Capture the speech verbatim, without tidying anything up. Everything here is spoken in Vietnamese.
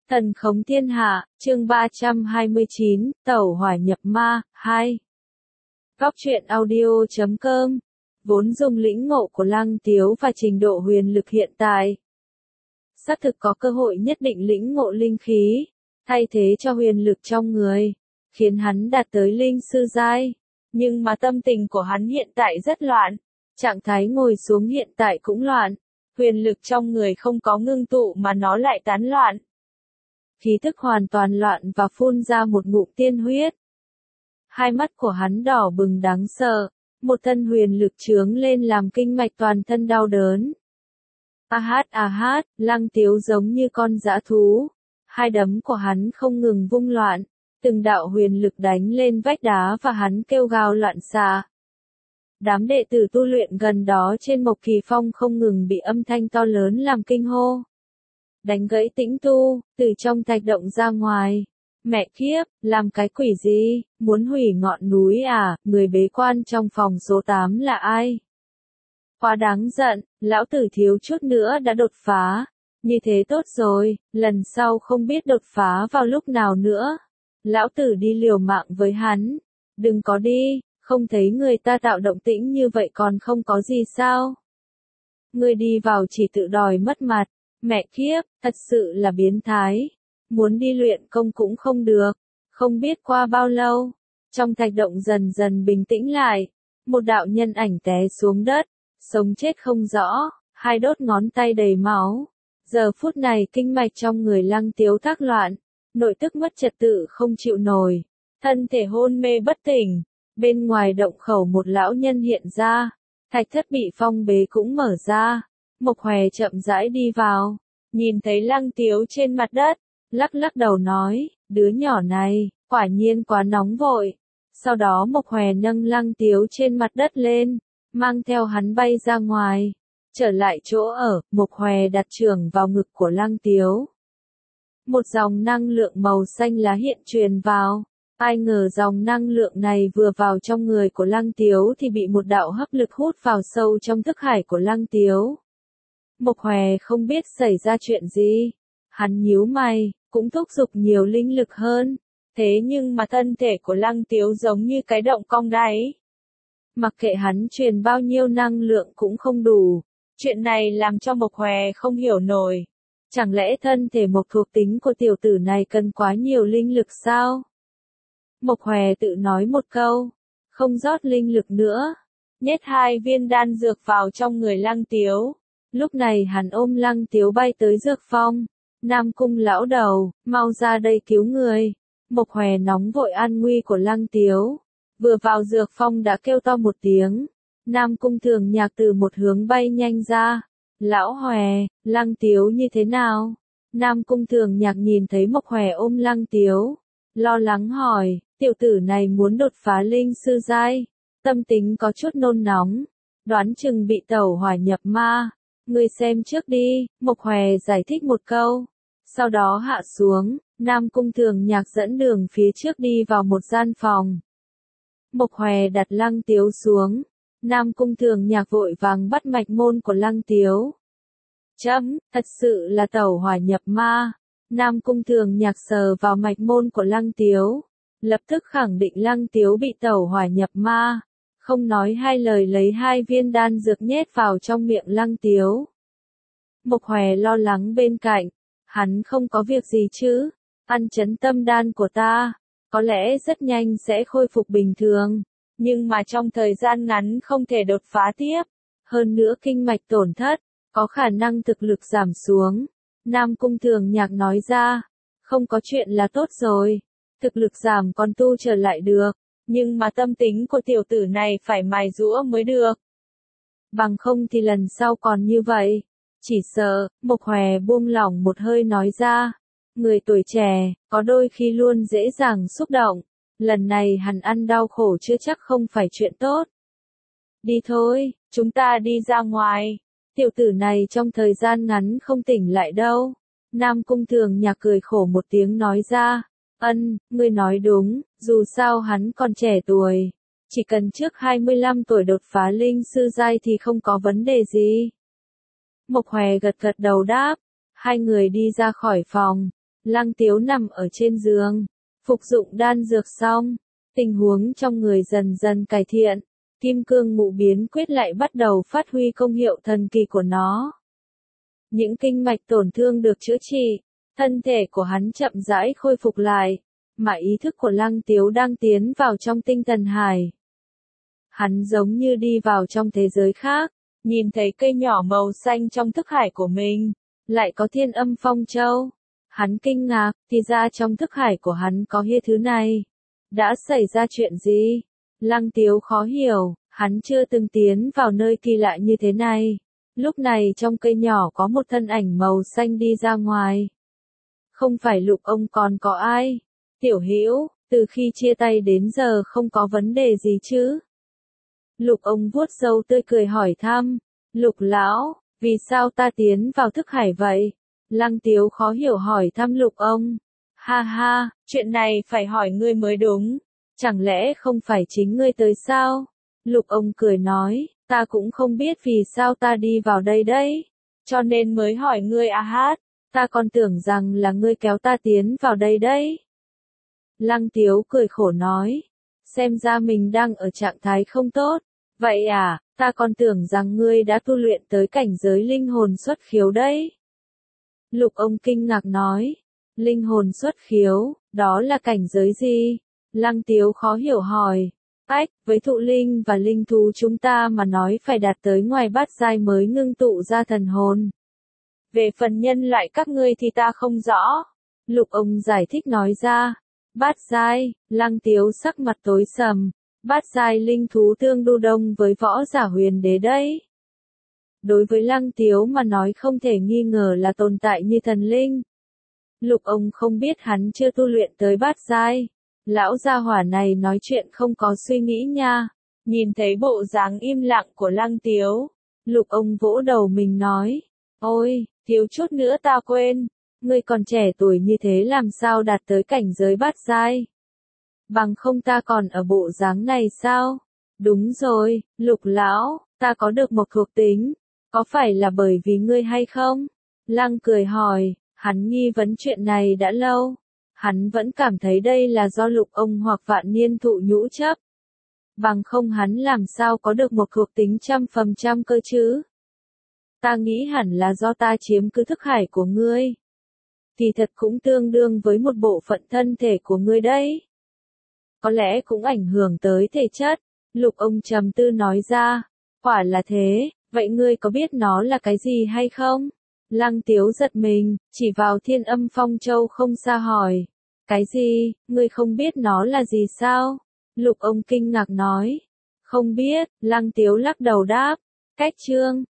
Thần khống thiên hạ, chương ba trăm hai mươi chín, tẩu hỏa nhập ma, hai. Góc truyện audio chấm com. Vốn dùng lĩnh ngộ của Lăng Tiếu và trình độ huyền lực hiện tại, xác thực có cơ hội nhất định lĩnh ngộ linh khí, thay thế cho huyền lực trong người, khiến hắn đạt tới linh sư giai. Nhưng mà tâm tình của hắn hiện tại rất loạn, trạng thái ngồi xuống hiện tại cũng loạn, huyền lực trong người không có ngưng tụ mà nó lại tán loạn. Khí tức hoàn toàn loạn và phun ra một ngụm tiên huyết. Hai mắt của hắn đỏ bừng đáng sợ, một thân huyền lực chướng lên làm kinh mạch toàn thân đau đớn. A hát a hát, Lăng Tiếu giống như con dã thú, hai đấm của hắn không ngừng vung loạn, từng đạo huyền lực đánh lên vách đá và hắn kêu gào loạn xạ. Đám đệ tử tu luyện gần đó trên Mộc Kỳ Phong không ngừng bị âm thanh to lớn làm kinh hô. Đánh gãy tĩnh tu, từ trong thạch động ra ngoài. Mẹ kiếp, làm cái quỷ gì, muốn hủy ngọn núi à, người bế quan trong phòng số tám là ai? Quá đáng giận, lão tử thiếu chút nữa đã đột phá. Như thế tốt rồi, lần sau không biết đột phá vào lúc nào nữa. Lão tử đi liều mạng với hắn. Đừng có đi, không thấy người ta tạo động tĩnh như vậy còn không có gì sao? Người đi vào chỉ tự đòi mất mặt. Mẹ kiếp, thật sự là biến thái. Muốn đi luyện công cũng không được. Không biết qua bao lâu, trong thạch động dần dần bình tĩnh lại. Một đạo nhân ảnh té xuống đất, sống chết không rõ, hai đốt ngón tay đầy máu. Giờ phút này kinh mạch trong người Lăng Tiếu thác loạn, nội tức mất trật tự không chịu nổi, thân thể hôn mê bất tỉnh. Bên ngoài động khẩu một lão nhân hiện ra, thạch thất bị phong bế cũng mở ra. Mộc Hòe chậm rãi đi vào, nhìn thấy Lăng Tiếu trên mặt đất, lắc lắc đầu nói, đứa nhỏ này, quả nhiên quá nóng vội. Sau đó Mộc Hòe nâng Lăng Tiếu trên mặt đất lên, mang theo hắn bay ra ngoài, trở lại chỗ ở, Mộc Hòe đặt chưởng vào ngực của Lăng Tiếu. Một dòng năng lượng màu xanh lá hiện truyền vào, ai ngờ dòng năng lượng này vừa vào trong người của Lăng Tiếu thì bị một đạo hấp lực hút vào sâu trong thức hải của Lăng Tiếu. Mộc Hòe không biết xảy ra chuyện gì, hắn nhíu mày, cũng thúc giục nhiều linh lực hơn, thế nhưng mà thân thể của Lăng Tiếu giống như cái động cong đáy. Mặc kệ hắn truyền bao nhiêu năng lượng cũng không đủ, chuyện này làm cho Mộc Hòe không hiểu nổi. Chẳng lẽ thân thể mộc thuộc tính của tiểu tử này cần quá nhiều linh lực sao? Mộc Hòe tự nói một câu, không rót linh lực nữa, nhét hai viên đan dược vào trong người Lăng Tiếu. Lúc này hắn ôm Lăng Tiếu bay tới dược phong. Nam Cung lão đầu, mau ra đây cứu người. Mộc Hòe nóng vội an nguy của Lăng Tiếu. Vừa vào dược phong đã kêu to một tiếng. Nam Cung Thường Nhạc từ một hướng bay nhanh ra. Lão Hòe, Lăng Tiếu như thế nào? Nam Cung Thường Nhạc nhìn thấy Mộc Hòe ôm Lăng Tiếu, lo lắng hỏi, tiểu tử này muốn đột phá linh sư giai, tâm tính có chút nôn nóng, đoán chừng bị tẩu hỏa nhập ma. Ngươi xem trước đi, Mộc Hòe giải thích một câu. Sau đó hạ xuống, Nam Cung Thường Nhạc dẫn đường phía trước đi vào một gian phòng. Mộc Hòe đặt Lăng Tiếu xuống. Nam Cung Thường Nhạc vội vàng bắt mạch môn của Lăng Tiếu. Chấm, thật sự là tẩu hỏa nhập ma. Nam Cung Thường Nhạc sờ vào mạch môn của Lăng Tiếu, lập tức khẳng định Lăng Tiếu bị tẩu hỏa nhập ma. Không nói hai lời lấy hai viên đan dược nhét vào trong miệng Lăng Tiếu. Mộc Hòe lo lắng bên cạnh, hắn không có việc gì chứ, ăn chấn tâm đan của ta, có lẽ rất nhanh sẽ khôi phục bình thường, nhưng mà trong thời gian ngắn không thể đột phá tiếp, hơn nữa kinh mạch tổn thất, có khả năng thực lực giảm xuống. Nam Cung Thường Nhạc nói ra, không có chuyện là tốt rồi, thực lực giảm còn tu trở lại được. Nhưng mà tâm tính của tiểu tử này phải mài giũa mới được. Bằng không thì lần sau còn như vậy. Chỉ sợ, Mộc Hòe buông lỏng một hơi nói ra. Người tuổi trẻ, có đôi khi luôn dễ dàng xúc động. Lần này hắn ăn đau khổ chưa chắc không phải chuyện tốt. Đi thôi, chúng ta đi ra ngoài. Tiểu tử này trong thời gian ngắn không tỉnh lại đâu. Nam Cung Thường Nhạc cười khổ một tiếng nói ra. Ân, ngươi nói đúng, dù sao hắn còn trẻ tuổi, chỉ cần trước hai mươi lăm tuổi đột phá linh sư giai thì không có vấn đề gì. Mộc Hòe gật gật đầu đáp, hai người đi ra khỏi phòng, Lăng Tiếu nằm ở trên giường, phục dụng đan dược xong, tình huống trong người dần dần cải thiện, kim cương ngũ biến quyết lại bắt đầu phát huy công hiệu thần kỳ của nó. Những kinh mạch tổn thương được chữa trị, thân thể của hắn chậm rãi khôi phục lại, mà ý thức của Lăng Tiếu đang tiến vào trong tinh thần hải. Hắn giống như đi vào trong thế giới khác, nhìn thấy cây nhỏ màu xanh trong thức hải của mình, lại có Thiên Âm Phong Châu. Hắn kinh ngạc, thì ra trong thức hải của hắn có hết thứ này. Đã xảy ra chuyện gì? Lăng Tiếu khó hiểu, hắn chưa từng tiến vào nơi kỳ lạ như thế này. Lúc này trong cây nhỏ có một thân ảnh màu xanh đi ra ngoài. Không phải Lục ông còn có ai? Tiểu Hữu, từ khi chia tay đến giờ không có vấn đề gì chứ? Lục ông vuốt râu tươi cười hỏi thăm. Lục lão, vì sao ta tiến vào thức hải vậy? Lăng Tiếu khó hiểu hỏi thăm Lục ông. Ha ha, chuyện này phải hỏi ngươi mới đúng. Chẳng lẽ không phải chính ngươi tới sao? Lục ông cười nói, ta cũng không biết vì sao ta đi vào đây đấy. Cho nên mới hỏi ngươi à hát, ta còn tưởng rằng là ngươi kéo ta tiến vào đây đấy. Lăng Tiếu cười khổ nói, xem ra mình đang ở trạng thái không tốt. Vậy à, ta còn tưởng rằng ngươi đã tu luyện tới cảnh giới linh hồn xuất khiếu đấy. Lục ông kinh ngạc nói, linh hồn xuất khiếu, đó là cảnh giới gì? Lăng Tiếu khó hiểu hỏi, ách, với thụ linh và linh thú chúng ta mà nói phải đạt tới ngoài bát giai mới ngưng tụ ra thần hồn. Về phần nhân loại các ngươi thì ta không rõ. Lục ông giải thích nói ra, bát giai, Lăng Tiếu sắc mặt tối sầm, bát giai linh thú tương đu đông với võ giả huyền đế đấy. Đối với Lăng Tiếu mà nói không thể nghi ngờ là tồn tại như thần linh. Lục ông không biết hắn chưa tu luyện tới bát giai. Lão gia hỏa này nói chuyện không có suy nghĩ nha. Nhìn thấy bộ dáng im lặng của Lăng Tiếu, Lục ông vỗ đầu mình nói, ôi, thiếu chút nữa ta quên, ngươi còn trẻ tuổi như thế làm sao đạt tới cảnh giới bát giai? Bằng không ta còn ở bộ dáng này sao? Đúng rồi, Lục lão, ta có được một thuộc tính, có phải là bởi vì ngươi hay không? Lăng cười hỏi, hắn nghi vấn chuyện này đã lâu. Hắn vẫn cảm thấy đây là do Lục ông hoặc Vạn Niên thụ nhũ chấp. Bằng không hắn làm sao có được một thuộc tính trăm phần trăm cơ chứ? Ta nghĩ hẳn là do ta chiếm cứ thức hải của ngươi. Thì thật cũng tương đương với một bộ phận thân thể của ngươi đấy. Có lẽ cũng ảnh hưởng tới thể chất. Lục ông trầm tư nói ra, quả là thế, vậy ngươi có biết nó là cái gì hay không? Lăng Tiếu giật mình, chỉ vào Thiên Âm Phong Châu không xa hỏi. Cái gì, ngươi không biết nó là gì sao? Lục ông kinh ngạc nói. Không biết, Lăng Tiếu lắc đầu đáp. Cách chương.